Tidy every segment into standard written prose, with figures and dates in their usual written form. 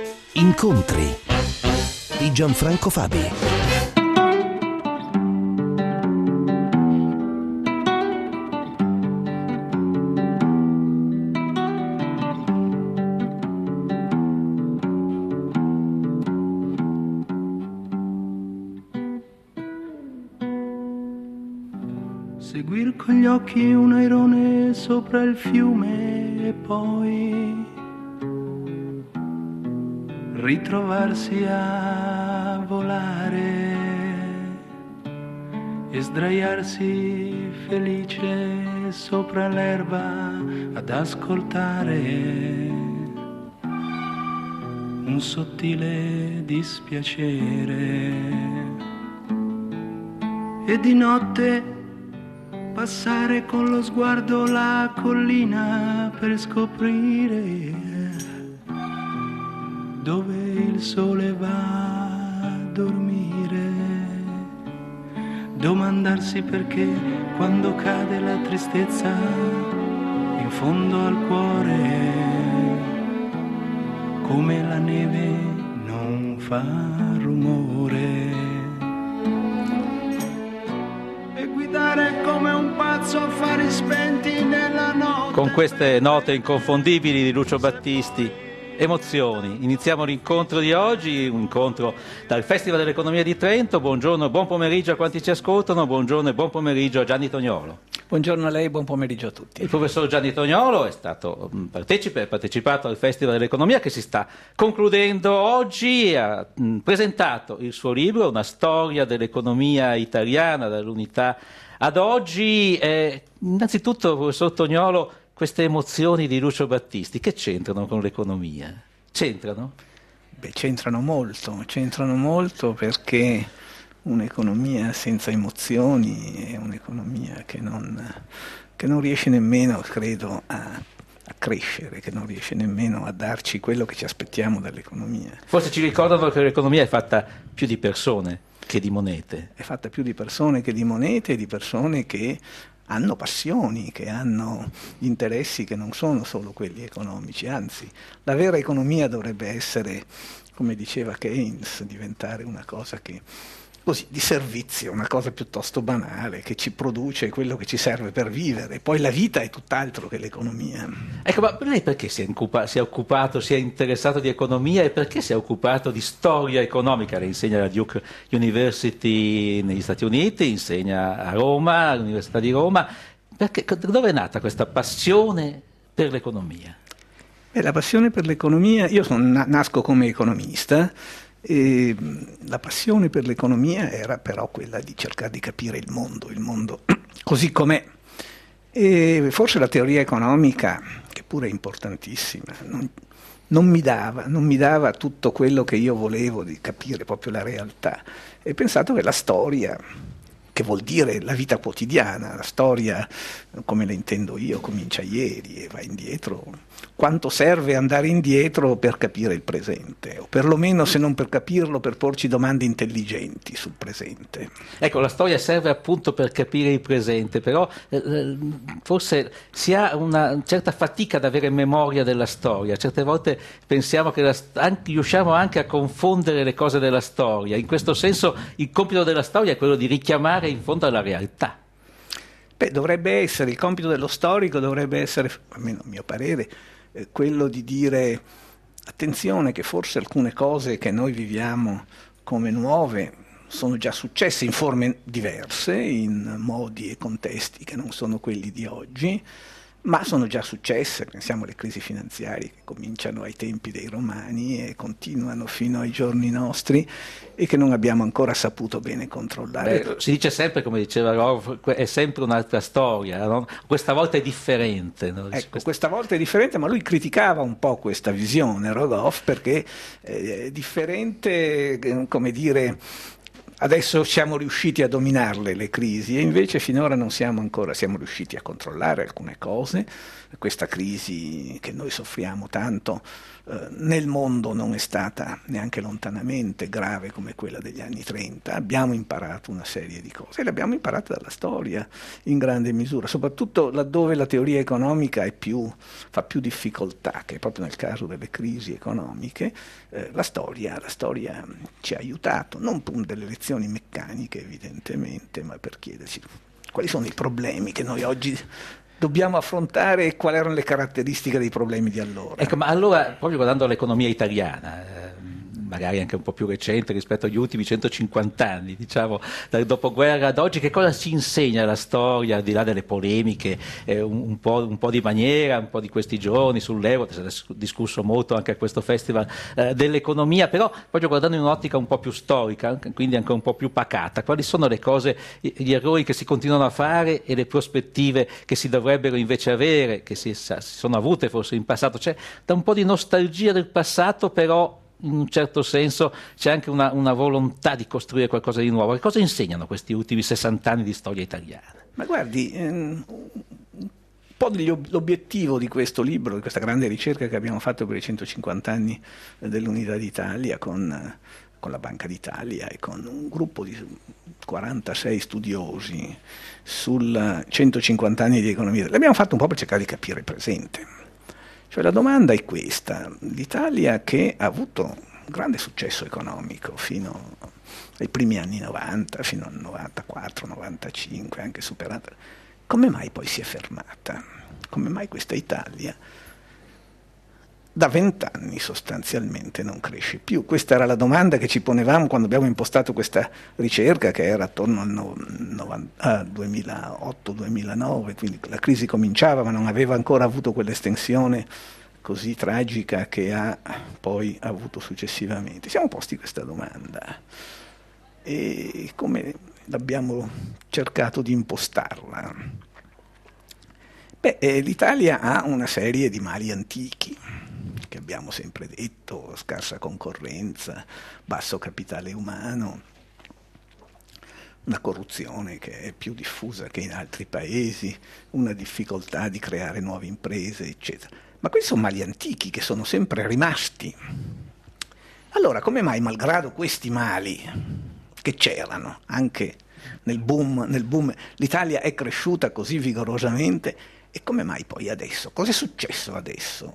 Incontri di Gianfranco Fabi. Seguir con gli occhi un airone sopra il fiume e poi ritrovarsi a volare e sdraiarsi felice sopra l'erba ad ascoltare un sottile dispiacere e di notte passare con lo sguardo la collina per scoprire dove il sole va a dormire, domandarsi perché quando cade la tristezza in fondo al cuore, come la neve non fa rumore, e guidare come un pazzo a fari spenti nella notte. Con queste note inconfondibili di Lucio Battisti, emozioni. Iniziamo l'incontro di oggi, un incontro dal Festival dell'Economia di Trento. Buongiorno e buon pomeriggio a quanti ci ascoltano, buongiorno e buon pomeriggio a Gianni Tognolo. Buongiorno a lei, buon pomeriggio a tutti. Il professor Gianni Tognolo è stato partecipato al Festival dell'Economia che si sta concludendo oggi e ha presentato il suo libro, Una storia dell'economia italiana dall'unità ad oggi. Innanzitutto, professor Tognolo, queste emozioni di Lucio Battisti che c'entrano con l'economia? C'entrano? Beh, c'entrano molto perché un'economia senza emozioni è un'economia che non riesce nemmeno, credo, a crescere, che non riesce nemmeno a darci quello che ci aspettiamo dall'economia. Forse ci ricordano che l'economia è fatta più di persone che di monete. È fatta più di persone che di monete e di persone che hanno passioni, che hanno interessi che non sono solo quelli economici, anzi la vera economia dovrebbe essere, come diceva Keynes, diventare una cosa che così di servizio, una cosa piuttosto banale, che ci produce quello che ci serve per vivere. Poi la vita è tutt'altro che l'economia. Ecco, ma lei perché si è occupato, si è interessato di economia e perché si è occupato di storia economica? Lei insegna alla Duke University negli Stati Uniti, insegna a Roma, all'Università di Roma. Perché, dove è nata questa passione per l'economia? La passione per l'economia, io nasco come economista. E la passione per l'economia era però quella di cercare di capire il mondo così com'è. E forse la teoria economica, che pure è importantissima, non mi dava tutto quello che io volevo di capire proprio la realtà. E ho pensato che la storia, che vuol dire la vita quotidiana, la storia come la intendo io comincia ieri e va indietro, quanto serve andare indietro per capire il presente, o perlomeno, se non per capirlo, per porci domande intelligenti sul presente. Ecco, la storia serve appunto per capire il presente, però forse si ha una certa fatica ad avere memoria della storia. Certe volte pensiamo che riusciamo anche a confondere le cose della storia. In questo senso il compito della storia è quello di richiamare in fondo alla realtà. Il compito dello storico dovrebbe essere, almeno a mio parere, quello di dire attenzione che forse alcune cose che noi viviamo come nuove sono già successe in forme diverse, in modi e contesti che non sono quelli di oggi, ma sono già successe. Pensiamo alle crisi finanziarie che cominciano ai tempi dei Romani e continuano fino ai giorni nostri e che non abbiamo ancora saputo bene controllare. Si dice sempre, come diceva Rogoff, è sempre un'altra storia, no? Questa volta è differente. No? Ecco, questa volta è differente, ma lui criticava un po' questa visione, Rogoff, perché è differente, come dire, adesso siamo riusciti a dominarle le crisi e invece finora non siamo riusciti a controllare alcune cose. Questa crisi che noi soffriamo tanto nel mondo non è stata neanche lontanamente grave come quella degli anni 30, abbiamo imparato una serie di cose e le abbiamo imparate dalla storia in grande misura, soprattutto laddove la teoria economica fa più difficoltà, che è proprio nel caso delle crisi economiche. La storia ci ha aiutato, non per delle lezioni meccaniche evidentemente, ma per chiederci quali sono i problemi che noi oggi dobbiamo affrontare e quali erano le caratteristiche dei problemi di allora. Ecco, ma allora, proprio guardando l'economia italiana, magari anche un po' più recente rispetto agli ultimi 150 anni, diciamo, dal dopoguerra ad oggi, che cosa ci insegna la storia, al di là delle polemiche, un po' di maniera, un po' di questi giorni sull'euro, si è discusso molto anche a questo festival dell'economia, però proprio guardando in un'ottica un po' più storica, quindi anche un po' più pacata, quali sono le cose, gli errori che si continuano a fare e le prospettive che si dovrebbero invece avere, che si sono avute forse in passato? C'è da un po' di nostalgia del passato, però in un certo senso c'è anche una volontà di costruire qualcosa di nuovo. Che cosa insegnano questi ultimi 60 anni di storia italiana? Ma guardi, un po' l'obiettivo di questo libro, di questa grande ricerca che abbiamo fatto per i 150 anni dell'Unità d'Italia con la Banca d'Italia e con un gruppo di 46 studiosi sul 150 anni di economia, l'abbiamo fatto un po' per cercare di capire il presente. Cioè la domanda è questa: l'Italia, che ha avuto un grande successo economico fino ai primi anni 90, fino al 94, 95, anche superata, come mai poi si è fermata? Come mai questa Italia da 20 anni sostanzialmente non cresce più? Questa era la domanda che ci ponevamo quando abbiamo impostato questa ricerca, che era attorno al 2008-2009, quindi la crisi cominciava ma non aveva ancora avuto quell'estensione così tragica che ha poi avuto successivamente. Siamo posti questa domanda e come abbiamo cercato di impostarla? L'Italia ha una serie di mali antichi che abbiamo sempre detto: scarsa concorrenza, basso capitale umano, una corruzione che è più diffusa che in altri paesi, una difficoltà di creare nuove imprese, eccetera. Ma questi sono mali antichi che sono sempre rimasti. Allora, come mai, malgrado questi mali che c'erano anche nel boom, l'Italia è cresciuta così vigorosamente? E come mai poi adesso? Cosa è successo adesso?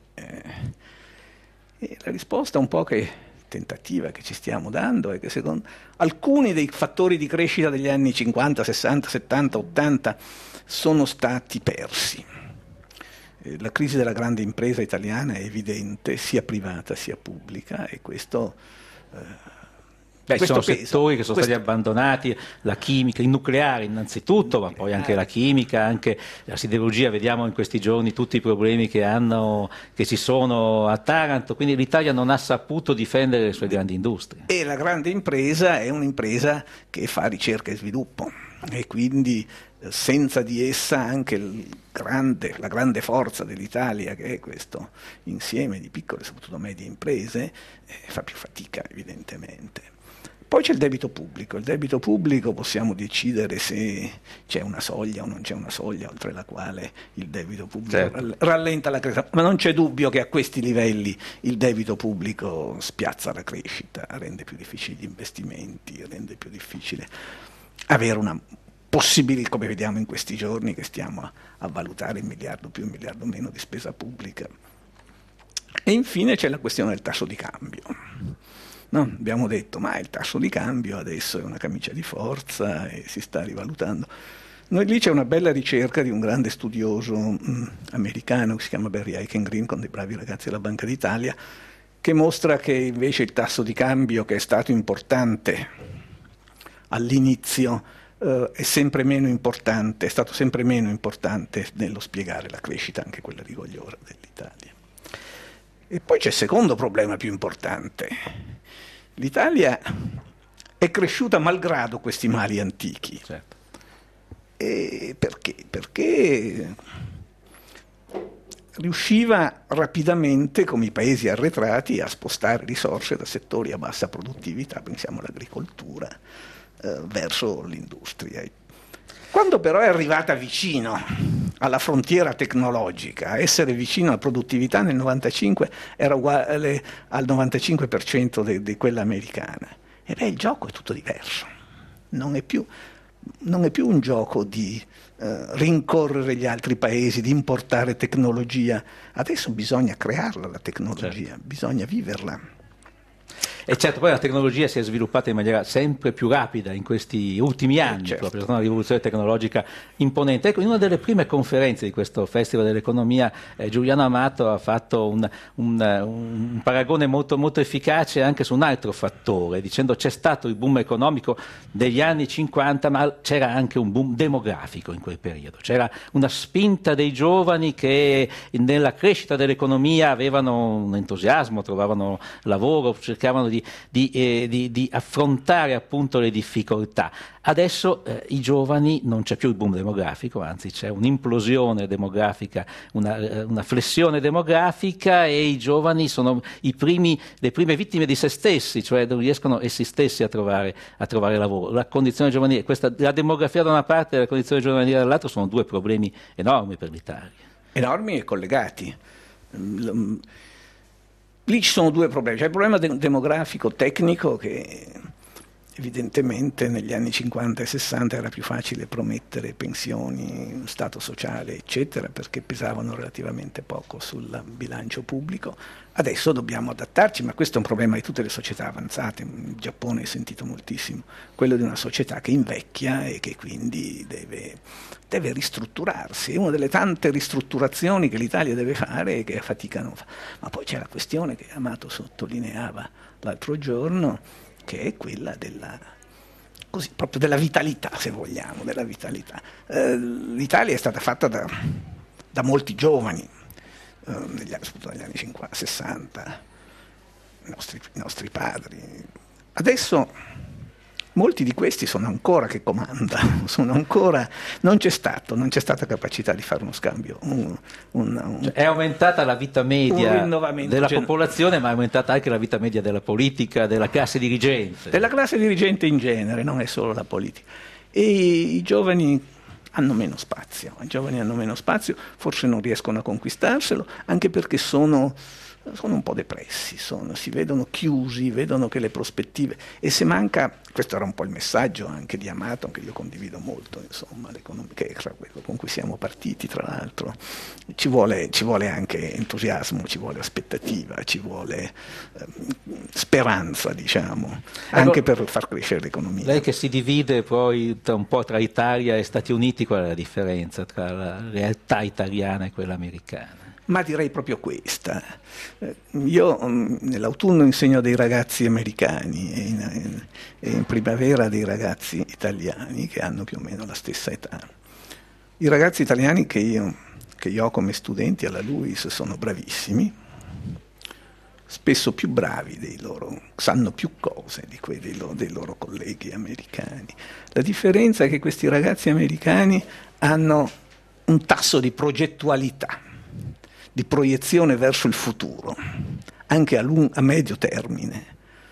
La risposta un po' tentativa che ci stiamo dando è che secondo alcuni dei fattori di crescita degli anni 50, 60, 70, 80 sono stati persi. La crisi della grande impresa italiana è evidente, sia privata sia pubblica, e questo ci sono settori che sono stati abbandonati, la chimica, il nucleare innanzitutto, ma poi anche la chimica, anche la siderurgia. Vediamo in questi giorni tutti i problemi che ci sono a Taranto, quindi l'Italia non ha saputo difendere le sue grandi industrie. E la grande impresa è un'impresa che fa ricerca e sviluppo, e quindi senza di essa anche la grande forza dell'Italia, che è questo insieme di piccole, soprattutto medie imprese, fa più fatica evidentemente. Poi c'è il debito pubblico. Il debito pubblico possiamo decidere se c'è una soglia o non c'è una soglia oltre la quale il debito pubblico rallenta la crescita, ma non c'è dubbio che a questi livelli il debito pubblico spiazza la crescita, rende più difficili gli investimenti, rende più difficile avere una possibilità, come vediamo in questi giorni che stiamo a valutare $1 miliardo più $1 miliardo meno di spesa pubblica. E infine c'è la questione del tasso di cambio. No, abbiamo detto, ma il tasso di cambio adesso è una camicia di forza e si sta rivalutando. Lì c'è una bella ricerca di un grande studioso americano che si chiama Barry Eichengreen, con dei bravi ragazzi della Banca d'Italia, che mostra che invece il tasso di cambio, che è stato importante all'inizio, è sempre meno importante, è stato sempre meno importante nello spiegare la crescita, anche quella rigogliosa dell'Italia. E poi c'è il secondo problema più importante. L'Italia è cresciuta malgrado questi mali antichi. Certo. E perché? Perché riusciva rapidamente, come i paesi arretrati, a spostare risorse da settori a bassa produttività, pensiamo all'agricoltura, verso l'industria. Quando però è arrivata vicino alla frontiera tecnologica, essere vicino alla produttività nel 95 era uguale al 95% di quella americana. E beh, il gioco è tutto diverso. Non è più un gioco di rincorrere gli altri paesi, di importare tecnologia. Adesso bisogna crearla la tecnologia, certo. Bisogna viverla. E certo, poi la tecnologia si è sviluppata in maniera sempre più rapida in questi ultimi anni, certo. Proprio, è stata una rivoluzione tecnologica imponente. Ecco, in una delle prime conferenze di questo Festival dell'Economia, Giuliano Amato ha fatto un paragone molto, molto efficace anche su un altro fattore, dicendo c'è stato il boom economico degli anni 50, ma c'era anche un boom demografico in quel periodo. C'era una spinta dei giovani che nella crescita dell'economia avevano un entusiasmo, trovavano lavoro, cercavano di affrontare appunto le difficoltà. Adesso i giovani non c'è più il boom demografico, anzi c'è un'implosione demografica, una flessione demografica, e i giovani sono le prime vittime di se stessi, cioè non riescono essi stessi a trovare lavoro. La condizione giovanile, la demografia da una parte e la condizione giovanile dall'altra sono due problemi enormi per l'Italia. Enormi e collegati. Lì ci sono due problemi. C'è il problema demografico tecnico, che evidentemente negli anni 50 e 60 era più facile promettere pensioni, stato sociale, eccetera, perché pesavano relativamente poco sul bilancio pubblico. Adesso dobbiamo adattarci, ma questo è un problema di tutte le società avanzate. In Giappone è sentito moltissimo, quello di una società che invecchia e che quindi deve ristrutturarsi. È una delle tante ristrutturazioni che l'Italia deve fare e che faticano. Ma poi c'è la questione che Amato sottolineava l'altro giorno, che è quella proprio della vitalità, se vogliamo, della vitalità. L'Italia è stata fatta da molti giovani, soprattutto negli anni 50, 60, i nostri padri. Adesso molti di questi sono ancora che comandano, non c'è stata capacità di fare uno scambio. Cioè, è aumentata la vita media della popolazione, ma è aumentata anche la vita media della politica, della classe dirigente. Della classe dirigente in genere, non è solo la politica. E i giovani hanno meno spazio, forse non riescono a conquistarselo, anche perché sono un po' depressi, si vedono chiusi, vedono che le prospettive, e se manca, questo era un po' il messaggio anche di Amato, che io condivido molto, insomma, che è quello con cui siamo partiti, tra l'altro, ci vuole anche entusiasmo, ci vuole aspettativa, ci vuole speranza, diciamo, anche per far crescere l'economia. Lei che si divide poi un po' tra Italia e Stati Uniti, qual è la differenza tra la realtà italiana e quella americana? Ma direi proprio questa. Io nell'autunno insegno dei ragazzi americani e in primavera dei ragazzi italiani che hanno più o meno la stessa età. I ragazzi italiani che io ho come studenti alla LUISS sono bravissimi, spesso più bravi dei loro, sanno più cose dei loro colleghi americani. La differenza è che questi ragazzi americani hanno un tasso di progettualità, di proiezione verso il futuro, anche a medio termine,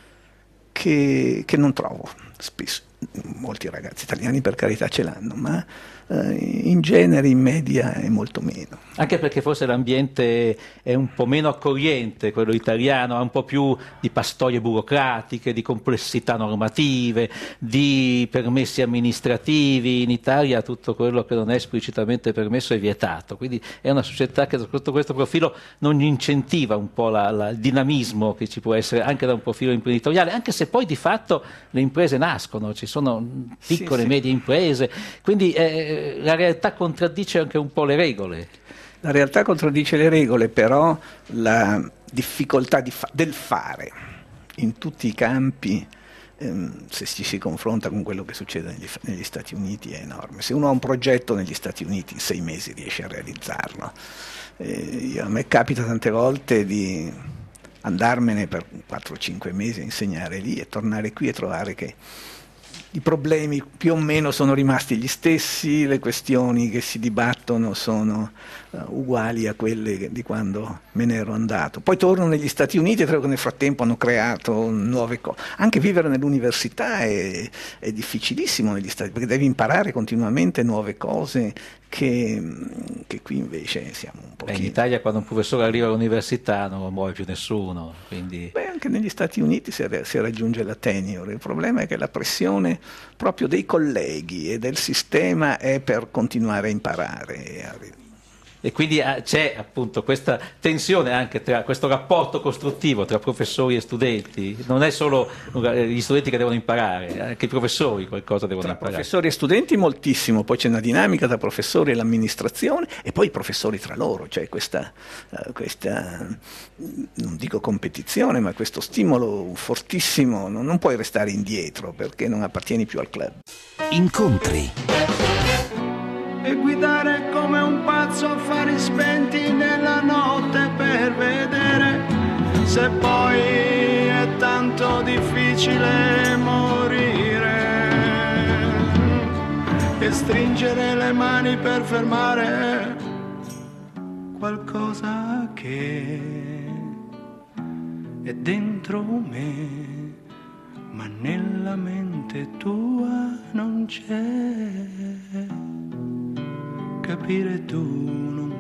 che non trovo spesso. Molti ragazzi italiani per carità ce l'hanno, ma in genere, in media, è molto meno. Anche perché forse l'ambiente è un po' meno accogliente, quello italiano, ha un po' più di pastoie burocratiche, di complessità normative, di permessi amministrativi. In Italia tutto quello che non è esplicitamente permesso è vietato, quindi è una società che sotto questo profilo non incentiva un po' il dinamismo che ci può essere anche da un profilo imprenditoriale, anche se poi di fatto le imprese nascono, ci sono piccole e medie imprese, quindi la realtà contraddice anche un po' le regole. La realtà contraddice le regole, però la difficoltà del fare in tutti i campi, se ci si confronta con quello che succede negli Stati Uniti, è enorme. Se uno ha un progetto negli Stati Uniti, in 6 mesi riesce a realizzarlo. A me capita tante volte di andarmene per 4-5 mesi a insegnare lì e tornare qui e trovare che i problemi più o meno sono rimasti gli stessi, le questioni che si dibattono sono uguali a quelle di quando me ne ero andato. Poi torno negli Stati Uniti e credo che nel frattempo hanno creato nuove cose. Anche vivere nell'università è difficilissimo negli Stati Uniti, perché devi imparare continuamente nuove cose che qui invece siamo un po'. In Italia quando un professore arriva all'università non lo muove più nessuno. Quindi... anche negli Stati Uniti si raggiunge la tenure. Il problema è che la pressione proprio dei colleghi e del sistema è per continuare a imparare. E quindi c'è appunto questa tensione anche tra questo rapporto costruttivo tra professori e studenti, non è solo gli studenti che devono imparare, anche i professori qualcosa devono imparare. Professori e studenti moltissimo, poi c'è una dinamica tra professori e l'amministrazione e poi i professori tra loro, cioè questa non dico competizione, ma questo stimolo fortissimo, non puoi restare indietro perché non appartieni più al club. Incontri. E guidare come un pazzo, affari spenti nella notte per vedere se poi è tanto difficile morire e stringere le mani per fermare qualcosa che è dentro me, ma nella mente tua non c'è. Capire tu non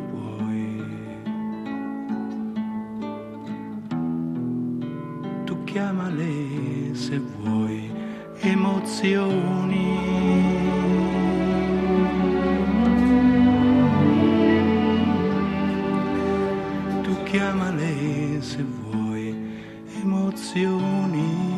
puoi, tu chiamale se vuoi emozioni, tu chiamale se vuoi emozioni.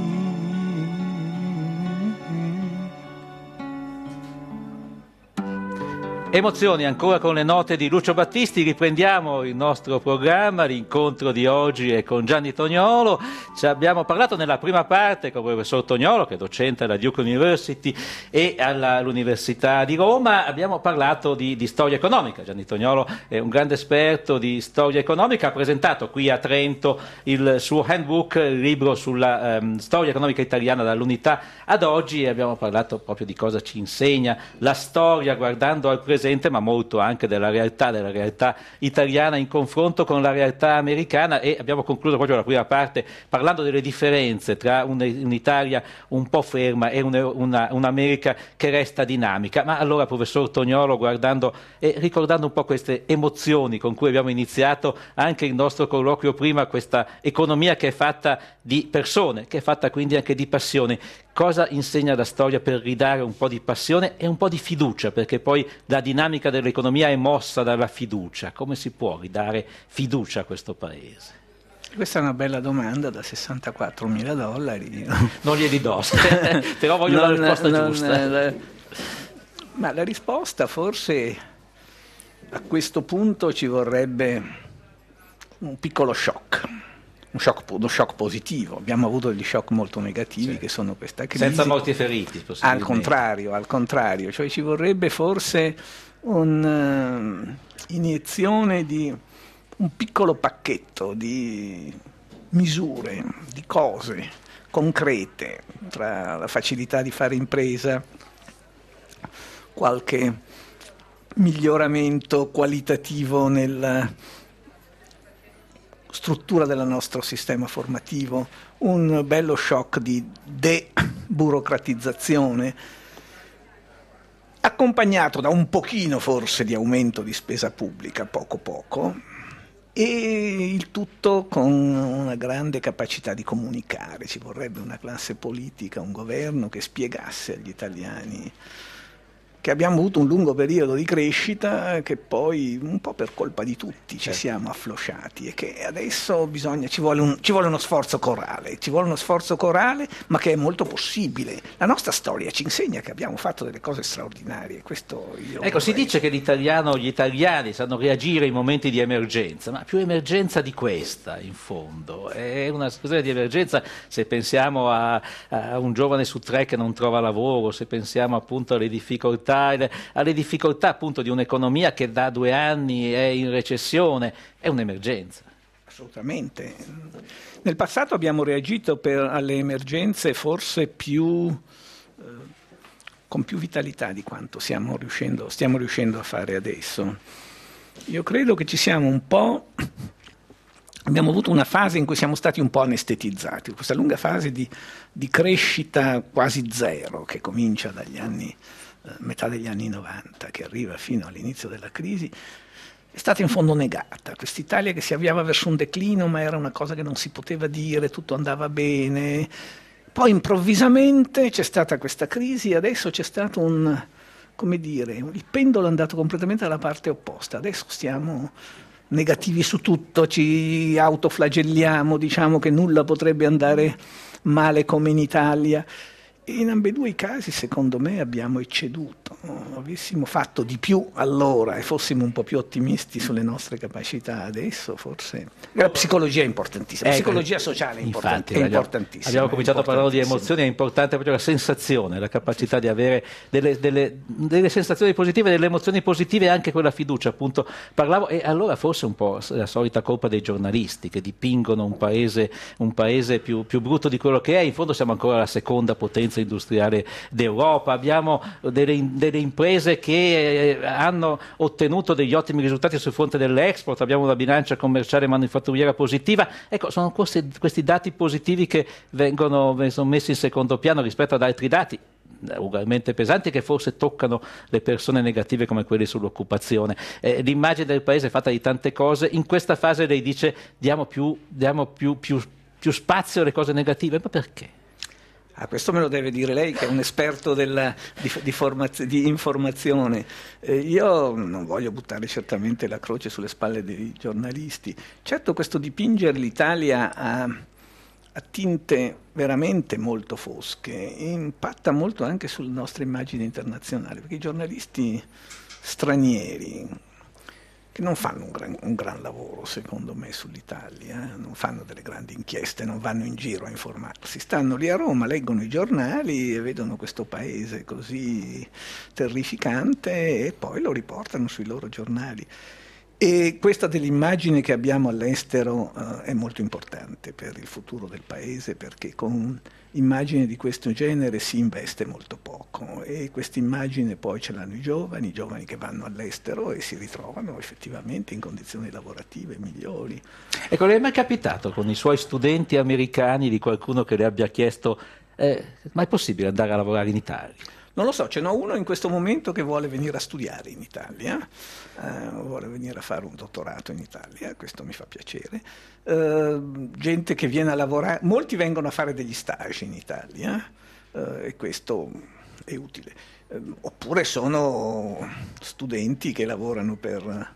Emozioni ancora con le note di Lucio Battisti, riprendiamo il nostro programma, l'incontro di oggi è con Gianni Toniolo. Ci abbiamo parlato nella prima parte con il professor Toniolo, che è docente alla Duke University e all'Università di Roma, abbiamo parlato di storia economica. Gianni Toniolo è un grande esperto di storia economica, ha presentato qui a Trento il suo handbook, il libro sulla storia economica italiana dall'unità ad oggi, e abbiamo parlato proprio di cosa ci insegna la storia guardando al presente, ma molto anche della realtà italiana in confronto con la realtà americana, e abbiamo concluso proprio la prima parte parlando delle differenze tra un'Italia un po' ferma e un'America che resta dinamica. Ma allora, professor Toniolo, guardando e ricordando un po' queste emozioni con cui abbiamo iniziato anche il nostro colloquio prima, questa economia che è fatta di persone, che è fatta quindi anche di passione, cosa insegna la storia per ridare un po' di passione e un po' di fiducia, perché poi la dinamica dell'economia è mossa dalla fiducia. Come si può ridare fiducia a questo paese? Questa è una bella domanda da $64.000. Non glieli do, però voglio la risposta giusta. Ma la risposta forse a questo punto ci vorrebbe un piccolo shock. Uno shock positivo. Abbiamo avuto degli shock molto negativi, che sono questa crisi. Senza morti e feriti, al contrario, cioè ci vorrebbe forse un'iniezione di un piccolo pacchetto di misure, di cose concrete, tra la facilità di fare impresa, qualche miglioramento qualitativo nella struttura del nostro sistema formativo, un bello shock di deburocratizzazione, accompagnato da un pochino forse di aumento di spesa pubblica, poco, e il tutto con una grande capacità di comunicare. Ci vorrebbe una classe politica, un governo che spiegasse agli italiani che abbiamo avuto un lungo periodo di crescita, che poi un po' per colpa di tutti ci siamo afflosciati, e che adesso ci vuole uno sforzo corale, ma che è molto possibile. La nostra storia ci insegna che abbiamo fatto delle cose straordinarie. Questo si dice che gli italiani sanno reagire in momenti di emergenza, ma più emergenza di questa, in fondo. È una situazione di emergenza se pensiamo a un giovane su 3 che non trova lavoro, se pensiamo appunto alle difficoltà appunto di un'economia che da 2 anni è in recessione. È un'emergenza. Assolutamente. Nel passato abbiamo reagito alle emergenze forse con più vitalità di quanto stiamo riuscendo a fare adesso. Io credo che ci siamo un po'... Abbiamo avuto una fase in cui siamo stati un po' anestetizzati, questa lunga fase di crescita quasi zero che comincia dagli anni, metà degli anni 90, che arriva fino all'inizio della crisi, è stata in fondo negata. Quest'Italia che si avviava verso un declino, ma era una cosa che non si poteva dire, tutto andava bene. Poi improvvisamente c'è stata questa crisi e adesso c'è stato come dire, il pendolo è andato completamente dalla parte opposta. Adesso stiamo negativi su tutto, ci autoflagelliamo, diciamo che nulla potrebbe andare male come in Italia. E in ambedue i casi, secondo me, abbiamo ecceduto. Avessimo fatto di più allora e fossimo un po' più ottimisti sulle nostre capacità adesso, forse... La psicologia è importantissima, la psicologia sociale è importantissima. Abbiamo cominciato a parlare di emozioni, è importante proprio la sensazione, la capacità di avere delle sensazioni positive, delle emozioni positive e anche quella fiducia, appunto, parlavo, e allora forse un po' la solita colpa dei giornalisti che dipingono un paese più brutto di quello che è. In fondo siamo ancora la seconda potenza industriale d'Europa, abbiamo delle imprese che hanno ottenuto degli ottimi risultati sul fronte dell'export, abbiamo una bilancia commerciale manifatturiera positiva. Ecco, sono questi dati positivi che vengono messi in secondo piano rispetto ad altri dati ugualmente pesanti che forse toccano le persone negative come quelli sull'occupazione. L'immagine del paese è fatta di tante cose. In questa fase lei dice diamo più spazio alle cose negative, ma perché? Questo me lo deve dire lei che è un esperto di informazione. Io non voglio buttare certamente la croce sulle spalle dei giornalisti. Certo, questo dipingere l'Italia a tinte veramente molto fosche impatta molto anche sulle nostre immagini internazionali, perché i giornalisti stranieri che non fanno un gran lavoro, secondo me, sull'Italia, non fanno delle grandi inchieste, non vanno in giro a informarsi, stanno lì a Roma, leggono i giornali e vedono questo paese così terrificante e poi lo riportano sui loro giornali. E questa dell'immagine che abbiamo all'estero è molto importante per il futuro del paese, perché con immagini di questo genere si investe molto poco e questa immagine poi ce l'hanno i giovani che vanno all'estero e si ritrovano effettivamente in condizioni lavorative migliori. Ecco, le è mai capitato con i suoi studenti americani di qualcuno che le abbia chiesto ma è possibile andare a lavorare in Italia? Non lo so, ce n'ho uno in questo momento che vuole venire a studiare in Italia, vuole venire a fare un dottorato in Italia, questo mi fa piacere. Gente che viene a lavorare, molti vengono a fare degli stage in Italia e questo è utile. Oppure sono studenti che lavorano per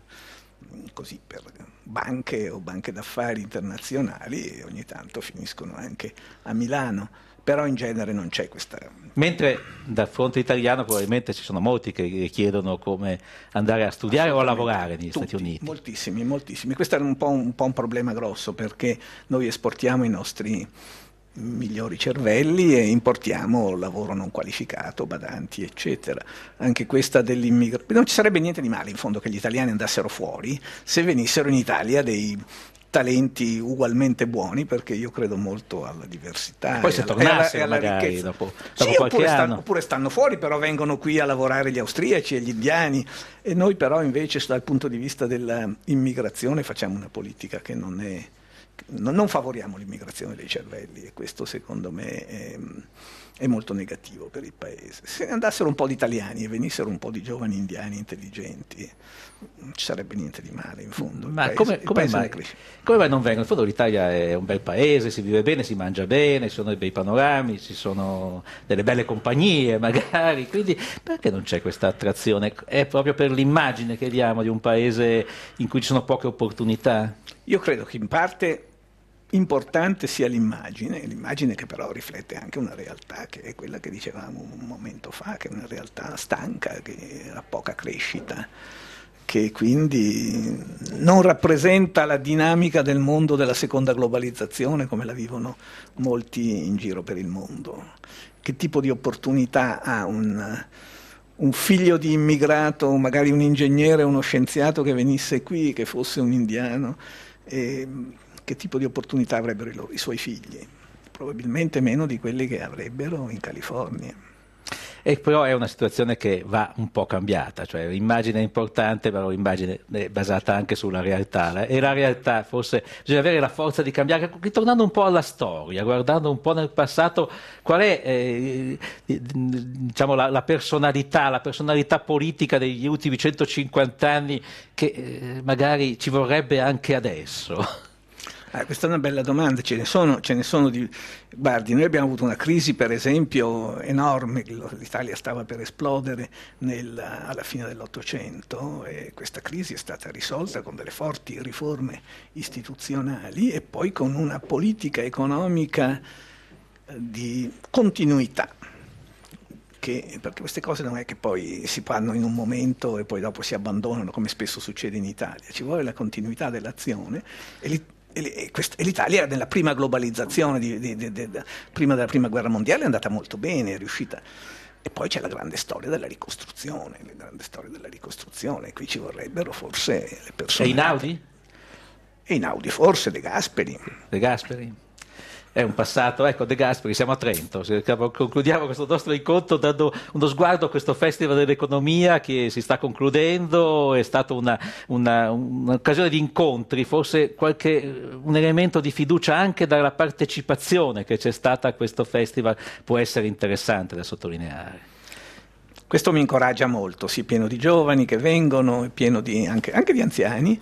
banche o banche d'affari internazionali e ogni tanto finiscono anche a Milano. Però in genere non c'è questa... Mentre dal fronte italiano probabilmente ci sono molti che chiedono come andare a studiare o a lavorare negli Stati Uniti. Moltissimi. Questo è un po' un problema grosso perché noi esportiamo i nostri migliori cervelli e importiamo lavoro non qualificato, badanti, eccetera. Anche questa dell'immigrazione... Non ci sarebbe niente di male in fondo che gli italiani andassero fuori se venissero in Italia dei talenti ugualmente buoni, perché io credo molto alla diversità. Poi se tornassero magari dopo qualche anno. Oppure stanno fuori, però vengono qui a lavorare gli austriaci e gli indiani, e noi però invece dal punto di vista dell'immigrazione facciamo una politica che non favoriamo l'immigrazione dei cervelli e questo secondo me è molto negativo per il paese. Se andassero un po' di italiani e venissero un po' di giovani indiani intelligenti non ci sarebbe niente di male in fondo. Ma come mai non vengono? In fondo l'Italia è un bel paese, si vive bene, si mangia bene, ci sono dei bei panorami, ci sono delle belle compagnie magari, quindi perché non c'è questa attrazione? È proprio per l'immagine che diamo di un paese in cui ci sono poche opportunità? Io credo che in parte importante sia l'immagine che però riflette anche una realtà che è quella che dicevamo un momento fa, che è una realtà stanca, che ha poca crescita, che quindi non rappresenta la dinamica del mondo della seconda globalizzazione come la vivono molti in giro per il mondo. Che tipo di opportunità ha un figlio di immigrato, magari un ingegnere, uno scienziato che venisse qui, che fosse un indiano? Che tipo di opportunità avrebbero i suoi figli? Probabilmente meno di quelli che avrebbero in California. E però è una situazione che va un po' cambiata, cioè l'immagine è importante, però l'immagine è basata anche sulla realtà, e la realtà forse bisogna avere la forza di cambiare, ritornando un po' alla storia, guardando un po' nel passato qual è diciamo, la personalità politica degli ultimi 150 anni che magari ci vorrebbe anche adesso. Questa è una bella domanda, ce ne sono guardi, noi abbiamo avuto una crisi per esempio enorme, l'Italia stava per esplodere alla fine dell'Ottocento e questa crisi è stata risolta con delle forti riforme istituzionali e poi con una politica di continuità, perché queste cose non è che poi si fanno in un momento e poi dopo si abbandonano come spesso succede in Italia, ci vuole la continuità dell'azione e l'Italia nella prima globalizzazione, prima della prima guerra mondiale è andata molto bene, è riuscita. E poi c'è la grande storia della ricostruzione, qui ci vorrebbero forse le persone. E Einaudi? Einaudi forse, De Gasperi. De Gasperi? È un passato, ecco, De Gasperi, siamo a Trento, concludiamo questo nostro incontro dando uno sguardo a questo Festival dell'Economia che si sta concludendo, è stata un'occasione di incontri, forse un elemento di fiducia anche dalla partecipazione che c'è stata a questo festival può essere interessante da sottolineare. Questo mi incoraggia molto, sì, pieno di giovani che vengono, pieno anche di anziani.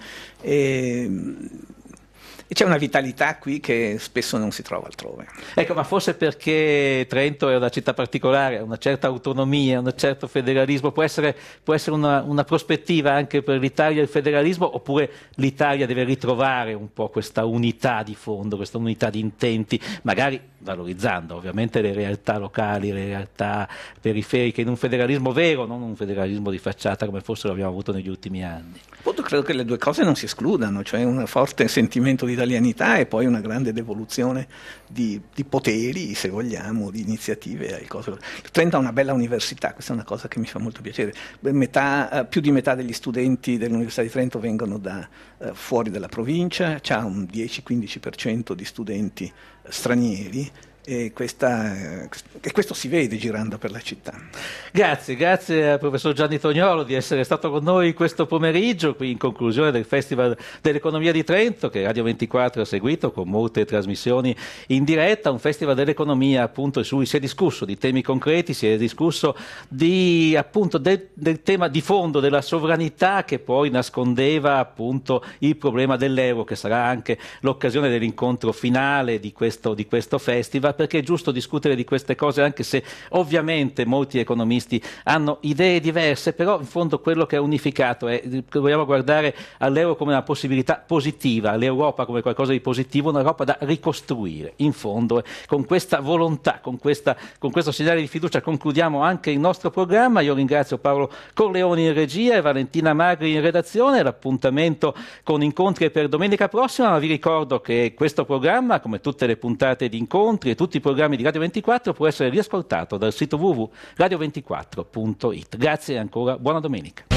E c'è una vitalità qui che spesso non si trova altrove. Ecco, ma forse perché Trento è una città particolare, ha una certa autonomia, un certo federalismo, può essere una prospettiva anche per l'Italia il federalismo, oppure l'Italia deve ritrovare un po' questa unità di fondo, questa unità di intenti, magari valorizzando ovviamente le realtà locali, le realtà periferiche, in un federalismo vero, non un federalismo di facciata come forse l'abbiamo avuto negli ultimi anni. Appunto, credo che le due cose non si escludano, cioè un forte sentimento di italianità e poi una grande devoluzione di poteri, se vogliamo, di iniziative. Trento ha una bella università, questa è una cosa che mi fa molto piacere. Più di metà degli studenti dell'Università di Trento vengono da fuori dalla provincia, c'ha un 10-15% di studenti stranieri. E questo si vede girando per la città. Grazie al professor Gianni Tognolo di essere stato con noi questo pomeriggio, qui in conclusione del Festival dell'Economia di Trento che Radio 24 ha seguito con molte trasmissioni in diretta, un Festival dell'Economia appunto in cui si è discusso di temi concreti, si è discusso appunto del tema di fondo della sovranità che poi nascondeva appunto il problema dell'euro, che sarà anche l'occasione dell'incontro finale di questo festival, perché è giusto discutere di queste cose anche se ovviamente molti economisti hanno idee diverse, però in fondo quello che è unificato è che vogliamo guardare all'euro come una possibilità positiva, all'Europa come qualcosa di positivo, un'Europa da ricostruire. In fondo con questa volontà, con questo segnale di fiducia concludiamo anche il nostro programma. Io ringrazio Paolo Corleoni in regia e Valentina Magri in redazione. L'appuntamento con incontri è per domenica prossima, ma vi ricordo che questo programma, come tutte le puntate di incontri e tutti i programmi di Radio 24, può essere riascoltato dal sito www.radio24.it. Grazie e ancora buona domenica.